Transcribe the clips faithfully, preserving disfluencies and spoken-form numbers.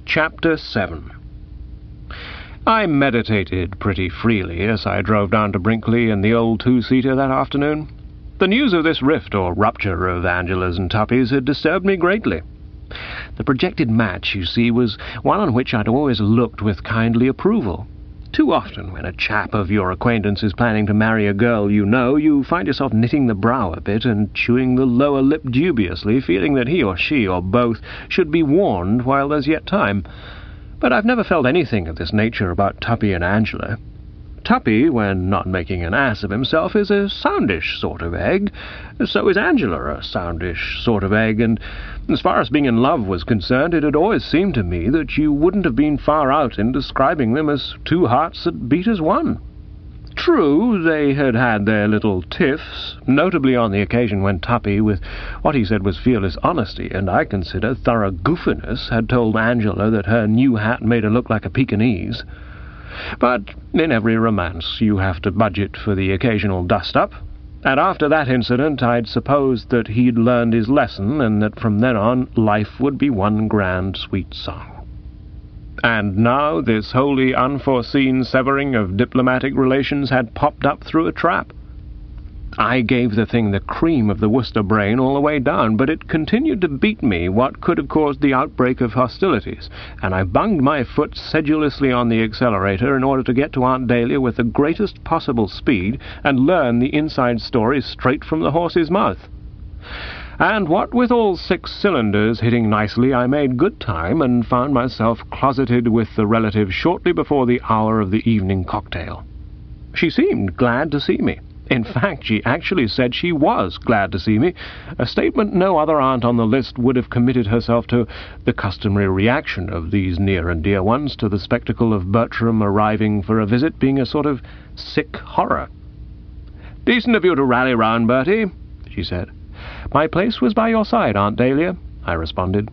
Chapter seven. I meditated pretty freely as I drove down to Brinkley in the old two-seater that afternoon. The news of this rift or rupture of Angela's and Tuppy's had disturbed me greatly. The projected match, you see, was one on which I'd always looked with kindly approval. Too often, when a chap of your acquaintance is planning to marry a girl you know, you find yourself knitting the brow a bit and chewing the lower lip dubiously, feeling that he or she or both should be warned while there's yet time. But I've never felt anything of this nature about Tuppy and Angela. Tuppy, when not making an ass of himself, is a soundish sort of egg. So is Angela a soundish sort of egg, and as far as being in love was concerned, it had always seemed to me that you wouldn't have been far out in describing them as two hearts that beat as one. True, they had had their little tiffs, notably on the occasion when Tuppy, with what he said was fearless honesty, and I consider thorough goofiness, had told Angela that her new hat made her look like a Pekingese. But in every romance you have to budget for the occasional dust-up, and after that incident I'd supposed that he'd learned his lesson, and that from then on life would be one grand sweet song. And now this wholly unforeseen severing of diplomatic relations had popped up through a trap. I gave the thing the cream of the Worcester brain all the way down, but it continued to beat me what could have caused the outbreak of hostilities, and I bunged my foot sedulously on the accelerator in order to get to Aunt Dahlia with the greatest possible speed and learn the inside story straight from the horse's mouth. And what with all six cylinders hitting nicely, I made good time and found myself closeted with the relative shortly before the hour of the evening cocktail. She seemed glad to see me. In fact, she actually said she was glad to see me, a statement no other aunt on the list would have committed herself to, the customary reaction of these near-and-dear ones to the spectacle of Bertram arriving for a visit being a sort of sick horror. "Decent of you to rally round, Bertie," she said. "My place was by your side, Aunt Dahlia," I responded.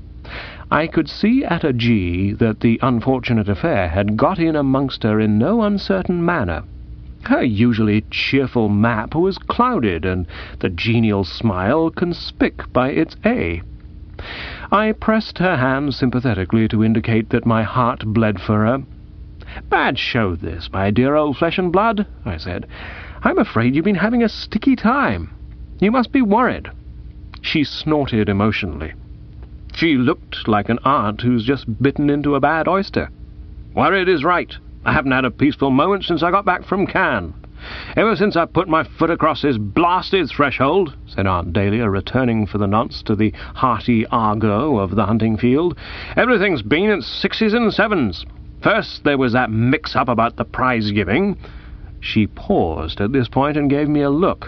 I could see at a G that the unfortunate affair had got in amongst her in no uncertain manner. Her usually cheerful map was clouded, and the genial smile conspic by its A. I pressed her hand sympathetically to indicate that my heart bled for her. "Bad show this, my dear old flesh and blood," I said. "I'm afraid you've been having a sticky time. You must be worried." She snorted emotionally. She looked like an aunt who's just bitten into a bad oyster. "Worried is right. I haven't had a peaceful moment since I got back from Cannes. Ever since I put my foot across this blasted threshold," said Aunt Dahlia, returning for the nonce to the hearty argot of the hunting field, "everything's been at sixes and sevens. First there was that mix-up about the prize-giving." She paused at this point and gave me a look.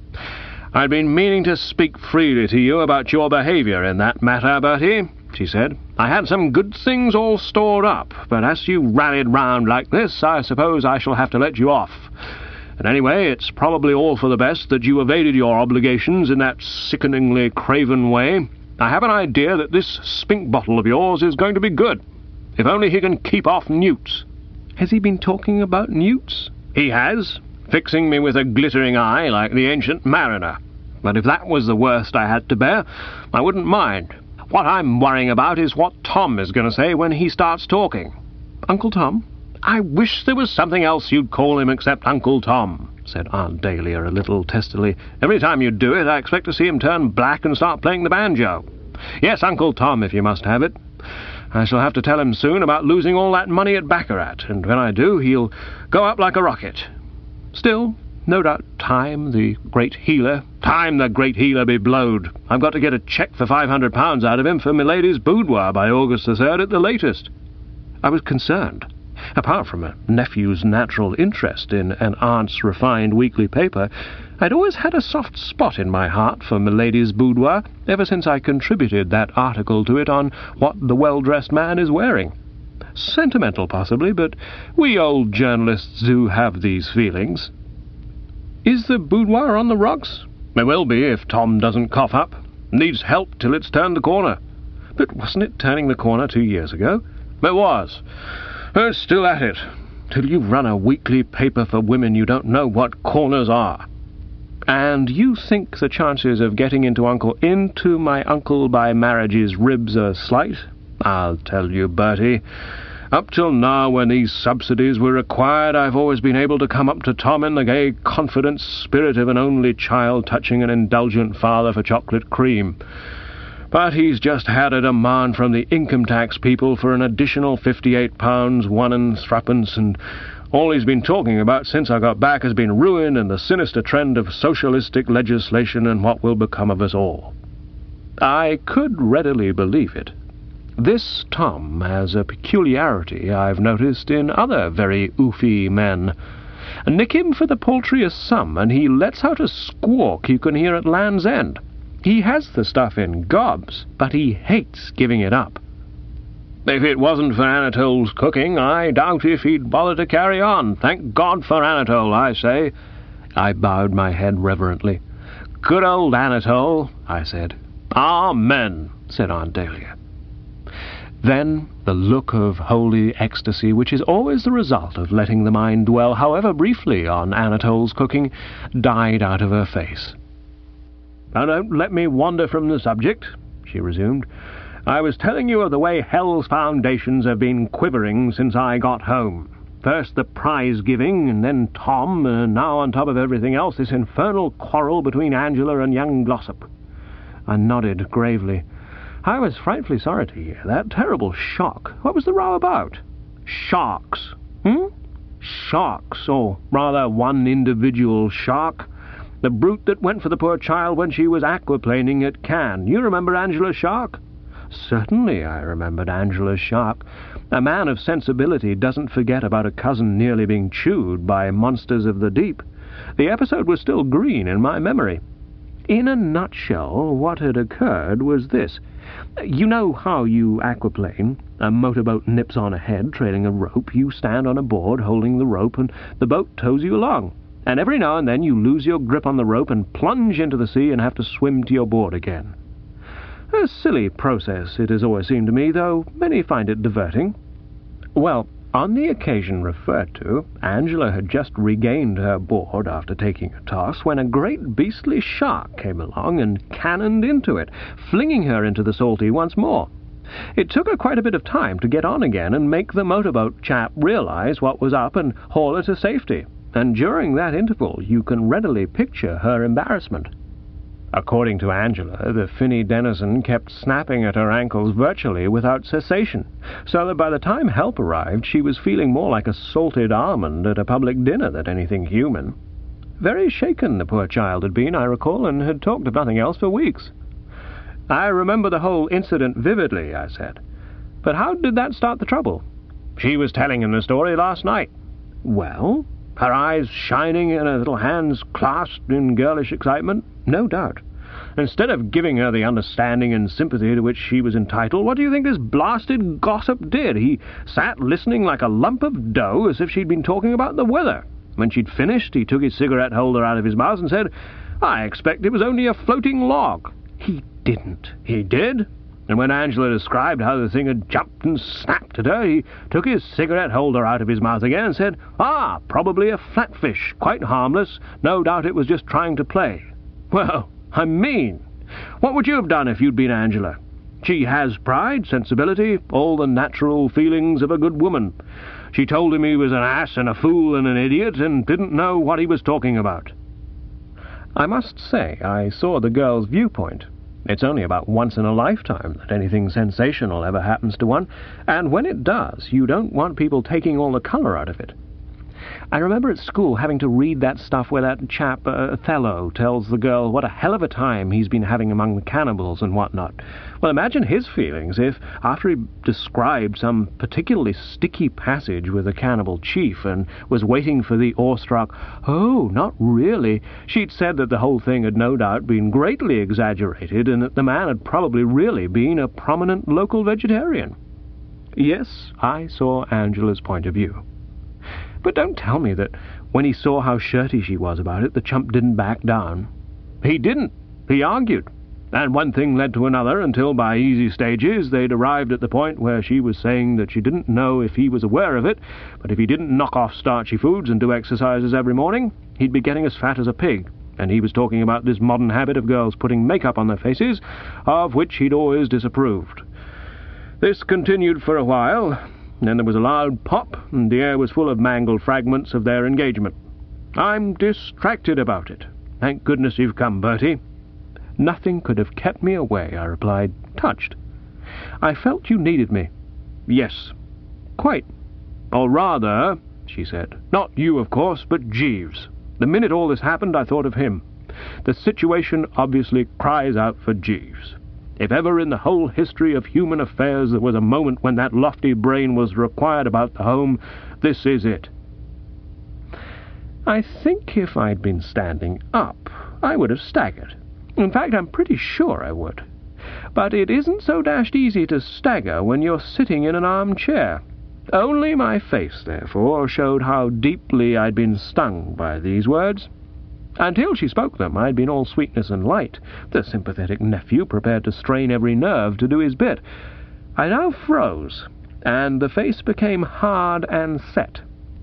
"I'd been meaning to speak freely to you about your behaviour in that matter, Bertie," she said. "I had some good things all stored up, but as you rallied round like this, I suppose I shall have to let you off. And anyway, it's probably all for the best that you evaded your obligations in that sickeningly craven way. I have an idea that this spink bottle of yours is going to be good, if only he can keep off newts." "Has he been talking about newts?" "He has, fixing me with a glittering eye like the Ancient Mariner. But if that was the worst I had to bear, I wouldn't mind. What I'm worrying about is what Tom is going to say when he starts talking." "Uncle Tom?" "I wish there was something else you'd call him except Uncle Tom," said Aunt Dahlia a little testily. "Every time you do it, I expect to see him turn black and start playing the banjo. Yes, Uncle Tom, if you must have it. I shall have to tell him soon about losing all that money at baccarat, and when I do, he'll go up like a rocket. Still, no doubt time, the great healer—" "Time the great healer be blowed! I've got to get a cheque for five hundred pounds out of him for milady's boudoir by August the third at the latest." I was concerned. Apart from a nephew's natural interest in an aunt's refined weekly paper, I'd always had a soft spot in my heart for milady's boudoir, ever since I contributed that article to it on what the well-dressed man is wearing. Sentimental, possibly, but we old journalists do have these feelings. "Is the boudoir on the rocks?" "It will be if Tom doesn't cough up. Needs help till it's turned the corner." "But wasn't it turning the corner two years ago?" "It was. It's still at it. Till you've run a weekly paper for women you don't know what corners are." "And you think the chances of getting into Uncle into my uncle by marriage's ribs are slight?" I'll tell you, Bertie, up till now, when these subsidies were required, I've always been able to come up to Tom in the gay, confident spirit of an only child touching an indulgent father for chocolate cream. But he's just had a demand from the income tax people for an additional fifty-eight pounds, one and threepence, and all he's been talking about since I got back has been ruin and the sinister trend of socialistic legislation and what will become of us all. I could readily believe it. This Tom has a peculiarity I've noticed in other very oofy men. Nick him for the paltriest sum, and he lets out a squawk you can hear at Land's End. He has the stuff in gobs, but he hates giving it up. If it wasn't for Anatole's cooking, I doubt if he'd bother to carry on. Thank God for Anatole, I say. I bowed my head reverently. Good old Anatole, I said. Amen, said Aunt Dahlia. Then the look of holy ecstasy, which is always the result of letting the mind dwell, however briefly, on Anatole's cooking, died out of her face. Now don't let me wander from the subject, she resumed. I was telling you of the way hell's foundations have been quivering since I got home. First the prize-giving, and then Tom, and now on top of everything else this infernal quarrel between Angela and young Glossop. I nodded gravely. I was frightfully sorry to hear that. Terrible shock. What was the row about? Sharks. Hmm? Sharks, or rather one individual shark. The brute that went for the poor child when she was aquaplaning at Cannes. You remember Angela's shark? Certainly I remembered Angela's shark. A man of sensibility doesn't forget about a cousin nearly being chewed by monsters of the deep. The episode was still green in my memory. In a nutshell, what had occurred was this. You know how you aquaplane? A motorboat nips on ahead, trailing a rope. You stand on a board, holding the rope, and the boat tows you along. And every now and then you lose your grip on the rope and plunge into the sea and have to swim to your board again. A silly process, it has always seemed to me, though many find it diverting. Well, on the occasion referred to, Angela had just regained her board after taking a toss when a great beastly shark came along and cannoned into it, flinging her into the salty once more. It took her quite a bit of time to get on again and make the motorboat chap realize what was up and haul her to safety, and during that interval you can readily picture her embarrassment. According to Angela, the finny denizen kept snapping at her ankles virtually without cessation, so that by the time help arrived she was feeling more like a salted almond at a public dinner than anything human. Very shaken the poor child had been, I recall, and had talked of nothing else for weeks. I remember the whole incident vividly, I said. But how did that start the trouble? She was telling him the story last night. Well? Her eyes shining and her little hands clasped in girlish excitement? No doubt. Instead of giving her the understanding and sympathy to which she was entitled, what do you think this blasted gossip did? He sat listening like a lump of dough as if she'd been talking about the weather. When she'd finished, he took his cigarette holder out of his mouth and said, I expect it was only a floating log. He didn't. He did. And when Angela described how the thing had jumped and snapped at her, he took his cigarette holder out of his mouth again and said, Ah, probably a flatfish, quite harmless. No doubt it was just trying to play. Well, I mean, what would you have done if you'd been Angela? She has pride, sensibility, all the natural feelings of a good woman. She told him he was an ass and a fool and an idiot and didn't know what he was talking about. I must say I saw the girl's viewpoint. It's only about once in a lifetime that anything sensational ever happens to one, and when it does, you don't want people taking all the colour out of it. I remember at school having to read that stuff where that chap, uh, Othello, tells the girl what a hell of a time he's been having among the cannibals and whatnot. Well, imagine his feelings if, after he described some particularly sticky passage with a cannibal chief and was waiting for the awestruck, "Oh, not really," she'd said that the whole thing had no doubt been greatly exaggerated and that the man had probably really been a prominent local vegetarian. Yes, I saw Angela's point of view. But don't tell me that when he saw how shirty she was about it, the chump didn't back down. He didn't. He argued. And one thing led to another until by easy stages they'd arrived at the point where she was saying that she didn't know if he was aware of it, but if he didn't knock off starchy foods and do exercises every morning, he'd be getting as fat as a pig. And he was talking about this modern habit of girls putting makeup on their faces, of which he'd always disapproved. This continued for a while. Then there was a loud pop, and the air was full of mangled fragments of their engagement. I'm distracted about it. Thank goodness you've come, Bertie. Nothing could have kept me away, I replied, touched. I felt you needed me. Yes, quite. Or rather, she said, not you, of course, but Jeeves. The minute all this happened, I thought of him. The situation obviously cries out for Jeeves. If ever in the whole history of human affairs there was a moment when that lofty brain was required about the home, this is it. I think if I'd been standing up, I would have staggered. In fact, I'm pretty sure I would. But it isn't so dashed easy to stagger when you're sitting in an armchair. Only my face, therefore, showed how deeply I'd been stung by these words. Until she spoke them, I'd been all sweetness and light, the sympathetic nephew prepared to strain every nerve to do his bit. I now froze, and the face became hard and set.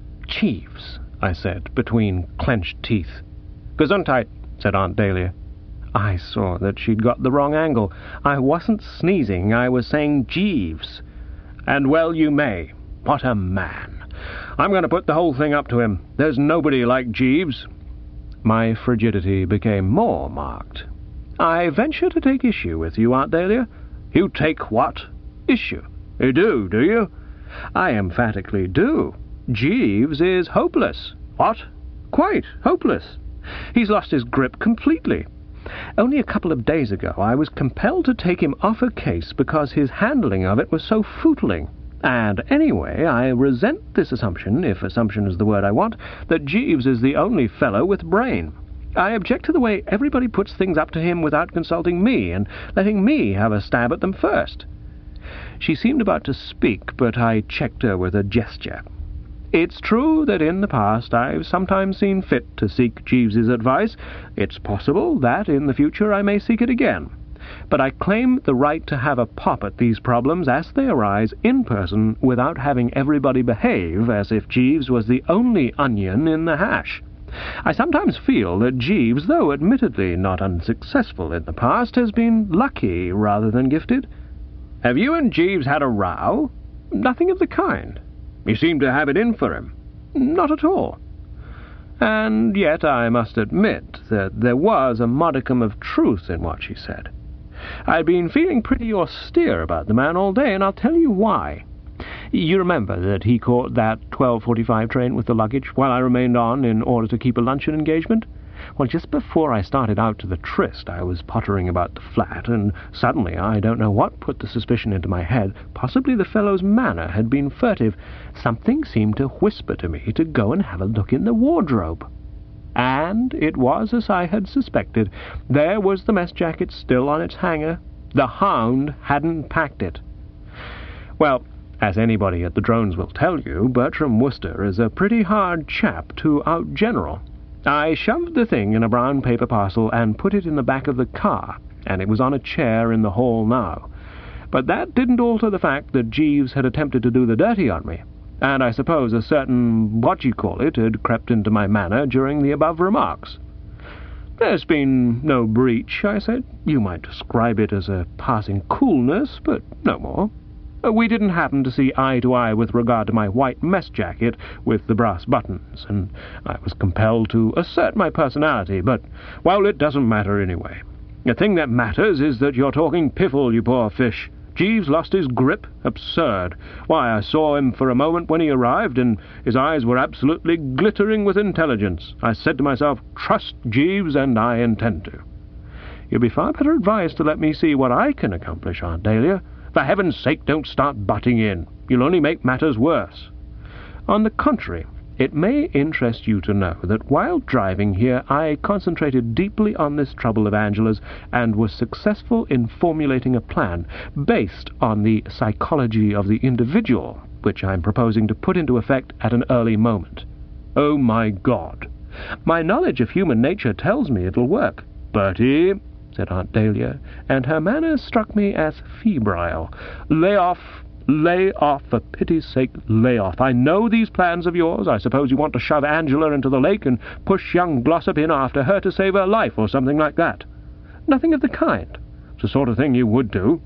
Jeeves, I said, between clenched teeth. Gesundheit, said Aunt Dahlia. I saw that she'd got the wrong angle. I wasn't sneezing, I was saying Jeeves. And well you may. What a man. I'm going to put the whole thing up to him. There's nobody like Jeeves. My frigidity became more marked. I venture to take issue with you, Aunt Dahlia. You take what? Issue? You do, do you? I emphatically do. Jeeves is hopeless. What? Quite hopeless. He's lost his grip completely. Only a couple of days ago I was compelled to take him off a case because his handling of it was so footling. And anyway, I resent this assumption, if assumption is the word I want, that Jeeves is the only fellow with brain. I object to the way everybody puts things up to him without consulting me, and letting me have a stab at them first. She seemed about to speak, but I checked her with a gesture. It's true that in the past I've sometimes seen fit to seek Jeeves's advice. It's possible that in the future I may seek it again. But I claim the right to have a pop at these problems as they arise in person without having everybody behave as if Jeeves was the only onion in the hash. I sometimes feel that Jeeves, though admittedly not unsuccessful in the past, has been lucky rather than gifted. Have you and Jeeves had a row? Nothing of the kind. You seem to have it in for him. Not at all. And yet I must admit that there was a modicum of truth in what she said. I'd been feeling pretty austere about the man all day, and I'll tell you why. You remember that he caught that twelve forty-five train with the luggage while I remained on in order to keep a luncheon engagement? Well, just before I started out to the tryst, I was pottering about the flat, and suddenly, I don't know what put the suspicion into my head, possibly the fellow's manner had been furtive. Something seemed to whisper to me to go and have a look in the wardrobe. And it was as I had suspected. There was the mess jacket still on its hanger. The hound hadn't packed it. Well, as anybody at the Drones will tell you, Bertram Wooster is a pretty hard chap to outgeneral. I shoved the thing in a brown paper parcel and put it in the back of the car, and it was on a chair in the hall now. But that didn't alter the fact that Jeeves had attempted to do the dirty on me, and I suppose a certain what-you-call-it had crept into my manner during the above remarks. There's been no breach, I said. You might describe it as a passing coolness, but no more. We didn't happen to see eye to eye with regard to my white mess jacket with the brass buttons, and I was compelled to assert my personality, but, well, it doesn't matter anyway. The thing that matters is that you're talking piffle, you poor fish. Jeeves lost his grip? Absurd. Why, I saw him for a moment when he arrived, and his eyes were absolutely glittering with intelligence. I said to myself, trust Jeeves, and I intend to. You'll be far better advised to let me see what I can accomplish, Aunt Dahlia. For heaven's sake, don't start butting in. You'll only make matters worse. On the contrary, it may interest you to know that while driving here I concentrated deeply on this trouble of Angela's and was successful in formulating a plan based on the psychology of the individual, which I'm proposing to put into effect at an early moment. Oh, my God! My knowledge of human nature tells me it'll work. Bertie, said Aunt Dahlia, and her manner struck me as febrile. Lay off, lay off, for pity's sake, lay off. I know these plans of yours. I suppose you want to shove Angela into the lake and push young Glossop in after her to save her life, or something like that. Nothing of the kind. It's the sort of thing you would do.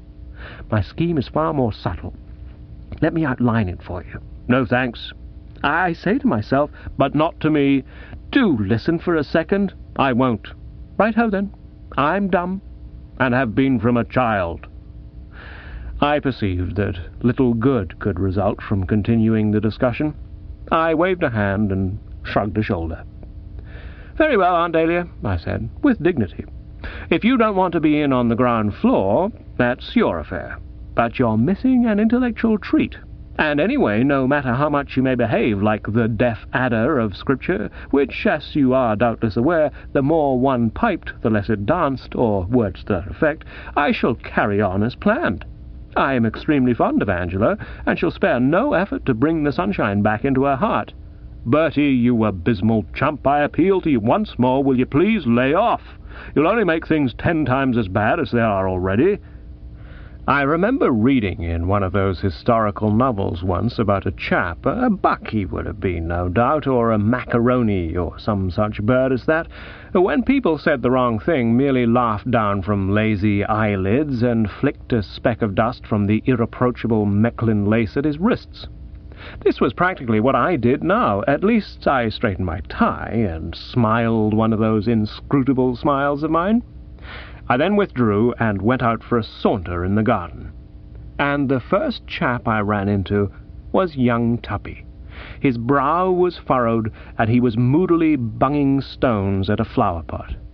My scheme is far more subtle. Let me outline it for you. No thanks. I say to myself, but not to me, do listen for a second. I won't. Right-ho then. I'm dumb, and have been from a child. I perceived that little good could result from continuing the discussion. I waved a hand and shrugged a shoulder. Very well, Aunt Dahlia, I said, with dignity. If you don't want to be in on the ground floor, that's your affair. But you're missing an intellectual treat. And anyway, no matter how much you may behave like the deaf adder of Scripture, which, as you are doubtless aware, the more one piped, the less it danced, or words to that effect, I shall carry on as planned. I am extremely fond of Angela, and shall spare no effort to bring the sunshine back into her heart. Bertie, you abysmal chump, I appeal to you once more, will you please lay off? You'll only make things ten times as bad as they are already. I remember reading in one of those historical novels once about a chap, a buck he would have been, no doubt, or a macaroni, or some such bird as that, who, when people said the wrong thing, merely laughed down from lazy eyelids and flicked a speck of dust from the irreproachable Mechlin lace at his wrists. This was practically what I did now. At least I straightened my tie and smiled one of those inscrutable smiles of mine. I then withdrew and went out for a saunter in the garden. And the first chap I ran into was young Tuppy. His brow was furrowed, and he was moodily bunging stones at a flower pot.